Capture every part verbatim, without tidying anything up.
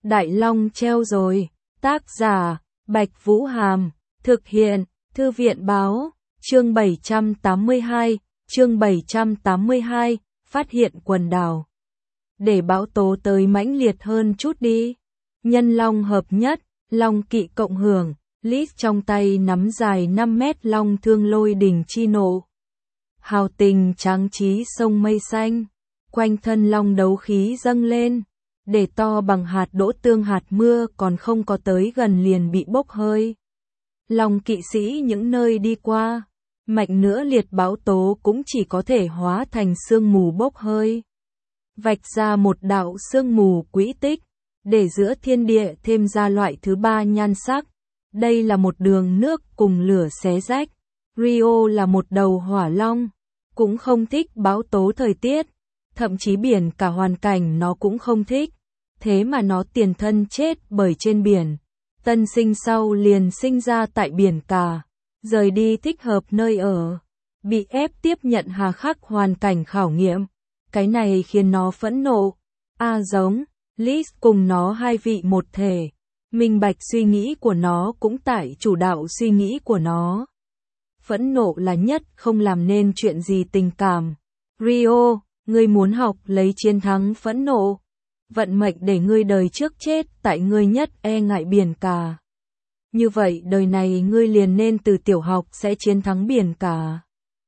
Đại Long treo rồi. Tác giả, Bạch Vũ Hàm. Thực hiện, Thư viện Báo. Chương bảy trăm tám mươi hai, chương bảy trăm tám mươi hai, phát hiện quần đảo. Để bão tố tới mãnh liệt hơn chút đi. Nhân long hợp nhất, long kỵ cộng hưởng, Lít trong tay nắm dài năm mét long thương lôi đỉnh chi nộ. Hào tình tráng trí sông mây xanh, quanh thân long đấu khí dâng lên, để to bằng hạt đỗ tương hạt mưa còn không có tới gần liền bị bốc hơi. Long kỵ sĩ những nơi đi qua, mạnh nữa liệt bão tố cũng chỉ có thể hóa thành sương mù bốc hơi. Vạch ra một đạo sương mù quỹ tích, để giữa thiên địa thêm ra loại thứ ba nhan sắc. Đây là một đường nước cùng lửa xé rách. Rio là một đầu hỏa long, cũng không thích bão tố thời tiết, thậm chí biển cả hoàn cảnh nó cũng không thích. Thế mà nó tiền thân chết bởi trên biển, tân sinh sau liền sinh ra tại biển cả, rời đi thích hợp nơi ở, bị ép tiếp nhận hà khắc hoàn cảnh khảo nghiệm. Cái này khiến nó phẫn nộ. A giống, Liz cùng nó hai vị một thể, minh bạch suy nghĩ của nó cũng tại chủ đạo suy nghĩ của nó. Phẫn nộ là nhất không làm nên chuyện gì tình cảm. Rio, ngươi muốn học lấy chiến thắng phẫn nộ. Vận mệnh để ngươi đời trước chết tại ngươi nhất e ngại biển cả. Như vậy đời này ngươi liền nên từ tiểu học sẽ chiến thắng biển cả.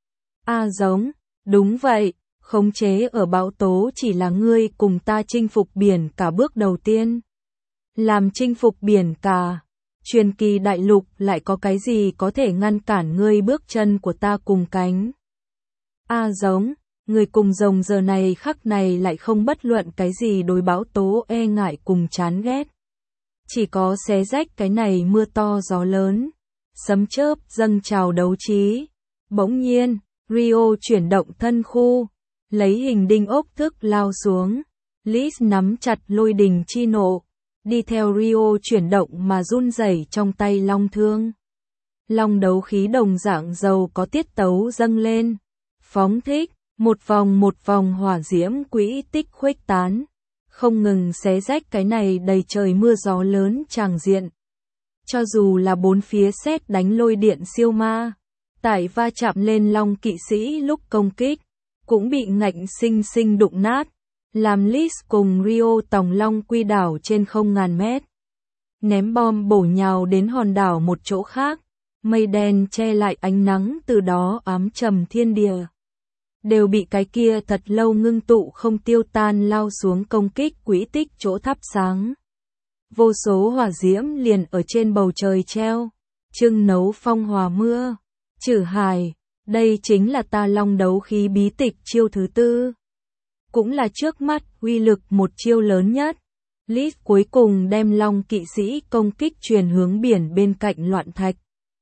A giống, đúng vậy, khống chế ở bão tố chỉ là ngươi cùng ta chinh phục biển cả bước đầu tiên. Làm chinh phục biển cả, truyền kỳ đại lục lại có cái gì có thể ngăn cản ngươi bước chân của ta cùng cánh. A giống, người cùng rồng giờ này khắc này lại không bất luận cái gì đối bão tố e ngại cùng chán ghét. Chỉ có xé rách cái này mưa to gió lớn, sấm chớp dâng trào đấu trí. Bỗng nhiên, Rio chuyển động thân khu, lấy hình đinh ốc thức lao xuống. Liz nắm chặt lôi đình chi nộ, đi theo Rio chuyển động mà run rẩy trong tay long thương. Long đấu khí đồng dạng dầu có tiết tấu dâng lên, phóng thích. Một vòng một vòng hỏa diễm quỹ tích khuếch tán, không ngừng xé rách cái này đầy trời mưa gió lớn tràng diện. Cho dù là bốn phía sét đánh lôi điện siêu ma, tại va chạm lên long kỵ sĩ lúc công kích, cũng bị ngạnh sinh sinh đụng nát, làm Liz cùng Rio tòng long quy đảo trên không ngàn mét. Ném bom bổ nhào đến hòn đảo một chỗ khác, mây đen che lại ánh nắng từ đó ám trầm thiên địa. Đều bị cái kia thật lâu ngưng tụ không tiêu tan lao xuống công kích quỹ tích chỗ thắp sáng. Vô số hỏa diễm liền ở trên bầu trời treo, trưng nấu phong hòa mưa. Chử hài, đây chính là ta long đấu khí bí tịch chiêu thứ tư. Cũng là trước mắt uy lực một chiêu lớn nhất. Liz cuối cùng đem long kỵ sĩ công kích truyền hướng biển bên cạnh loạn thạch.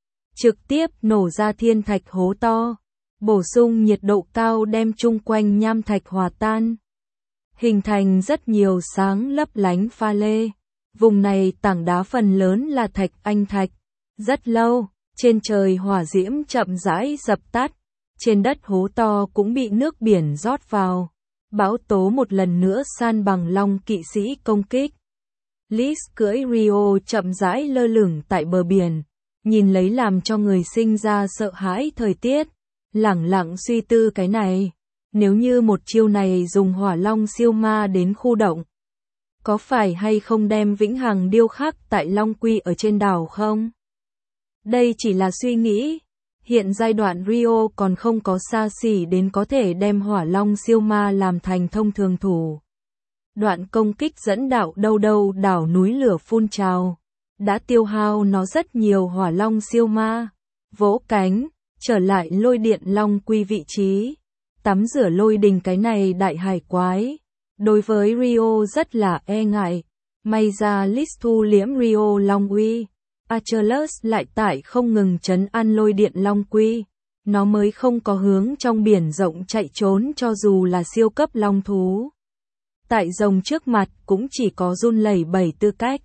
Trực tiếp nổ ra thiên thạch hố to. Bổ sung nhiệt độ cao đem chung quanh nham thạch hòa tan, hình thành rất nhiều sáng lấp lánh pha lê. Vùng này tảng đá phần lớn là thạch anh thạch. Rất lâu, trên trời hỏa diễm chậm rãi dập tắt, trên đất hố to cũng bị nước biển rót vào. Bão tố một lần nữa san bằng long kỵ sĩ công kích. Liz cưỡi Rio chậm rãi lơ lửng tại bờ biển, nhìn lấy làm cho người sinh ra sợ hãi thời tiết. Lẳng lặng suy tư cái này, nếu như một chiêu này dùng hỏa long siêu ma đến khu động, có phải hay không đem vĩnh hằng điêu khắc tại long quy ở trên đảo không? Đây chỉ là suy nghĩ, hiện giai đoạn Rio còn không có xa xỉ đến có thể đem hỏa long siêu ma làm thành thông thường thủ. Đoạn công kích dẫn đạo đâu đâu đảo núi lửa phun trào, đã tiêu hao nó rất nhiều hỏa long siêu ma. Vỗ cánh, trở lại lôi điện long quy vị trí, tắm rửa lôi đình cái này đại hải quái. Đối với Rio rất là e ngại, may ra Liz thu liễm Rio long uy. Achilles lại tại không ngừng trấn an lôi điện long quy, nó mới không có hướng trong biển rộng chạy trốn cho dù là siêu cấp long thú. Tại rồng trước mặt cũng chỉ có run lẩy bẩy tư cách.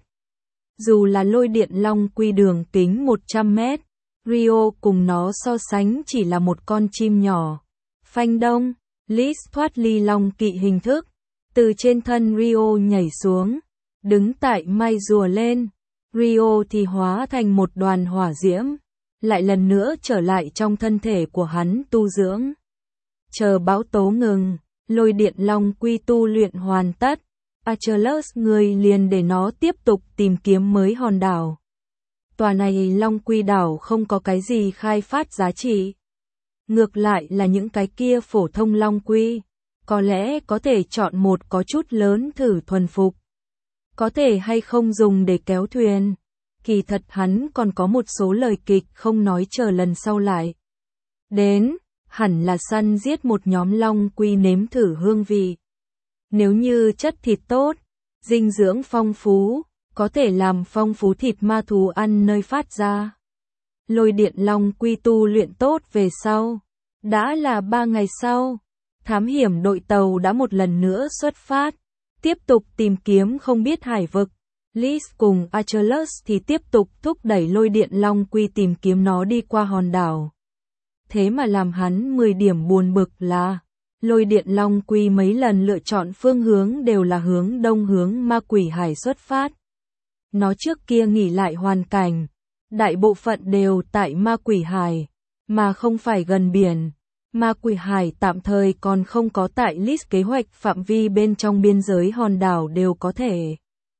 Dù là lôi điện long quy đường kính một trăm mét, Rio cùng nó so sánh chỉ là một con chim nhỏ. Phanh đông, Liz thoát ly long kỵ hình thức, từ trên thân Rio nhảy xuống, đứng tại mai rùa lên, Rio thì hóa thành một đoàn hỏa diễm, lại lần nữa trở lại trong thân thể của hắn tu dưỡng. Chờ bão tố ngừng, lôi điện long quy tu luyện hoàn tất, Achilles người liền để nó tiếp tục tìm kiếm mới hòn đảo. Tòa này long quy đảo không có cái gì khai phát giá trị. Ngược lại là những cái kia phổ thông long quy, có lẽ có thể chọn một có chút lớn thử thuần phục. Có thể hay không dùng để kéo thuyền. Kỳ thật hắn còn có một số lời kịch không nói chờ lần sau lại. Đến, hẳn là săn giết một nhóm long quy nếm thử hương vị. Nếu như chất thịt tốt, dinh dưỡng phong phú, có thể làm phong phú thịt ma thú ăn nơi phát ra. Lôi điện long quy tu luyện tốt về sau. Đã là ba ngày sau, thám hiểm đội tàu đã một lần nữa xuất phát, tiếp tục tìm kiếm không biết hải vực. Lys cùng Achilles thì tiếp tục thúc đẩy lôi điện long quy tìm kiếm nó đi qua hòn đảo. Thế mà làm hắn mười điểm buồn bực là, lôi điện long quy mấy lần lựa chọn phương hướng đều là hướng đông hướng ma quỷ hải xuất phát. Nó trước kia nghỉ lại hoàn cảnh, đại bộ phận đều tại ma quỷ hải, mà không phải gần biển. Ma quỷ hải tạm thời còn không có tại Lys kế hoạch phạm vi bên trong biên giới hòn đảo đều có thể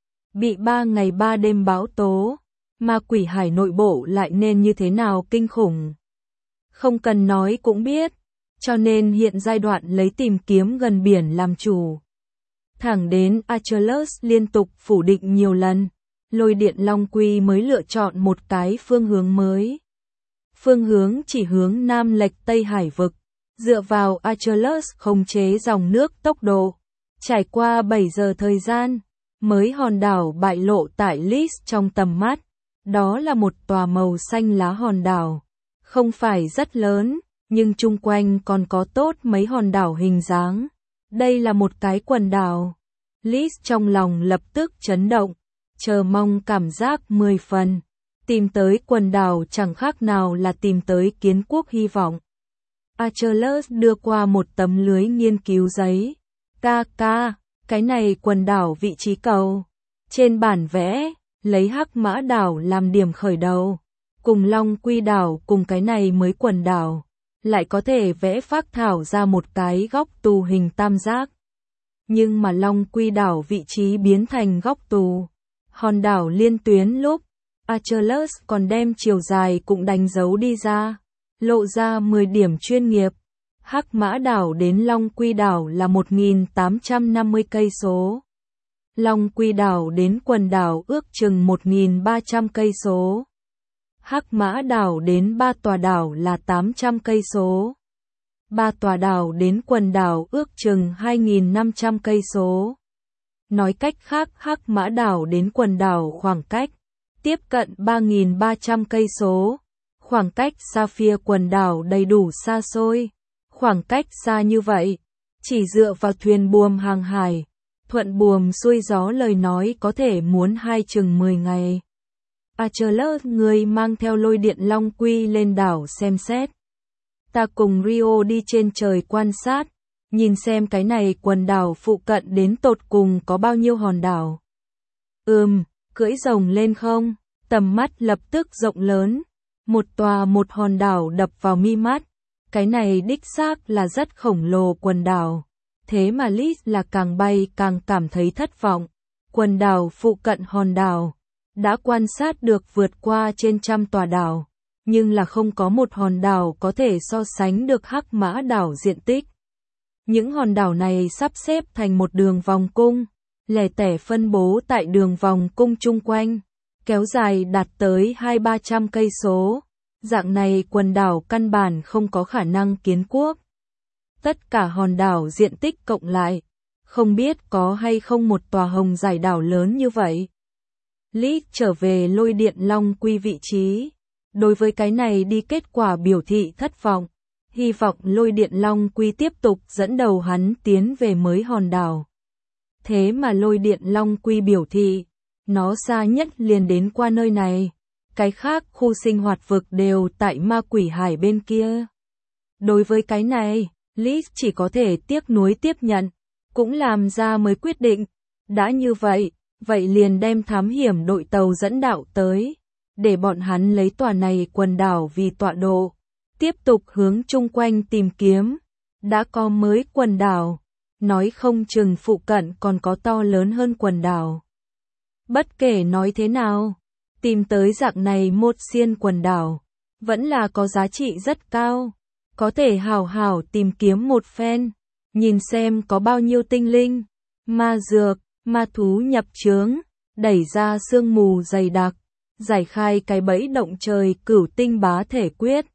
bị ba ngày ba đêm bão tố. Ma quỷ hải nội bộ lại nên như thế nào kinh khủng. Không cần nói cũng biết, cho nên hiện giai đoạn lấy tìm kiếm gần biển làm chủ. Thẳng đến Achilles liên tục phủ định nhiều lần, lôi điện long quy mới lựa chọn một cái phương hướng mới. Phương hướng chỉ hướng nam lệch Tây Hải vực, dựa vào Achilles khống chế dòng nước tốc độ. Trải qua bảy giờ thời gian, mới hòn đảo bại lộ tại Lys trong tầm mắt. Đó là một tòa màu xanh lá hòn đảo. Không phải rất lớn, nhưng chung quanh còn có tốt mấy hòn đảo hình dáng. Đây là một cái quần đảo. Lys trong lòng lập tức chấn động, chờ mong cảm giác mười phần. Tìm tới quần đảo chẳng khác nào là tìm tới kiến quốc hy vọng. Achilles đưa qua một tấm lưới nghiên cứu giấy. Ca ca, cái này quần đảo vị trí cầu. Trên bản vẽ, lấy Hắc Mã đảo làm điểm khởi đầu. Cùng Long Quy đảo cùng cái này mới quần đảo. Lại có thể vẽ phác thảo ra một cái góc tù hình tam giác. Nhưng mà Long Quy đảo vị trí biến thành góc tù. Hòn đảo liên tuyến lúc, Achilles còn đem chiều dài cũng đánh dấu đi ra. Lộ ra mười điểm chuyên nghiệp. Hắc Mã đảo đến Long Quy đảo là một nghìn tám trăm năm mươi cây số. Long Quy đảo đến quần đảo ước chừng một nghìn ba trăm cây số. Hắc Mã đảo đến ba tòa đảo là tám trăm cây số. Ba tòa đảo đến quần đảo ước chừng hai nghìn năm trăm cây số. Nói cách khác, Hắc Mã đảo đến quần đảo khoảng cách tiếp cận ba nghìn ba trăm cây số. Khoảng cách xa phía quần đảo đầy đủ xa xôi. Khoảng cách xa như vậy, chỉ dựa vào thuyền buồm hàng hải, thuận buồm xuôi gió lời nói có thể muốn hai chừng mười ngày. Achilles người mang theo lôi điện long quy lên đảo xem xét. Ta cùng Rio đi trên trời quan sát, nhìn xem cái này quần đảo phụ cận đến tột cùng có bao nhiêu hòn đảo. Ừm, cưỡi rồng lên không? Tầm mắt lập tức rộng lớn. Một tòa một hòn đảo đập vào mi mắt. Cái này đích xác là rất khổng lồ quần đảo. Thế mà Lys là càng bay càng cảm thấy thất vọng. Quần đảo phụ cận hòn đảo đã quan sát được vượt qua trên trăm tòa đảo, nhưng là không có một hòn đảo có thể so sánh được Hắc Mã đảo diện tích. Những hòn đảo này sắp xếp thành một đường vòng cung, lẻ tẻ phân bố tại đường vòng cung chung quanh, kéo dài đạt tới hai ba trăm cây số. Dạng này quần đảo căn bản không có khả năng kiến quốc. Tất cả hòn đảo diện tích cộng lại, không biết có hay không một tòa hồng giải đảo lớn như vậy. Lys trở về lôi điện long quy vị trí. Đối với cái này đi kết quả biểu thị thất vọng. Hy vọng lôi điện long quy tiếp tục dẫn đầu hắn tiến về mới hòn đảo. Thế mà lôi điện long quy biểu thị, nó xa nhất liền đến qua nơi này. Cái khác khu sinh hoạt vực đều tại ma quỷ hải bên kia. Đối với cái này, Lys chỉ có thể tiếc nuối tiếp nhận, cũng làm ra mới quyết định. Đã như vậy, vậy liền đem thám hiểm đội tàu dẫn đạo tới, để bọn hắn lấy tòa này quần đảo vì tọa độ, tiếp tục hướng chung quanh tìm kiếm. Đã có mới quần đảo, nói không chừng phụ cận còn có to lớn hơn quần đảo. Bất kể nói thế nào, tìm tới dạng này một xiên quần đảo, vẫn là có giá trị rất cao, có thể hào hào tìm kiếm một phen, nhìn xem có bao nhiêu tinh linh, ma dược, ma thú nhập chướng, đẩy ra sương mù dày đặc, giải khai cái bẫy động trời cửu tinh bá thể quyết.